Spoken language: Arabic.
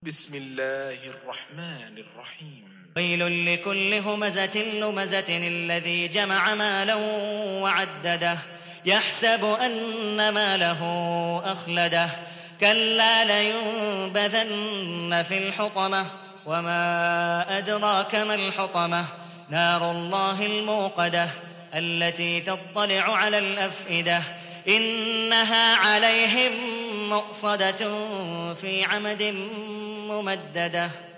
بسم الله الرحمن الرحيم ويل لكل همزة لمزة الذي جمع مالا وعدده يحسب أن ماله أخلده كلا لينبذن في الحطمة وما أدراك ما الحطمة نار الله الموقدة التي تطلع على الأفئدة إنها عليهم مؤصدة في عمد ممددة.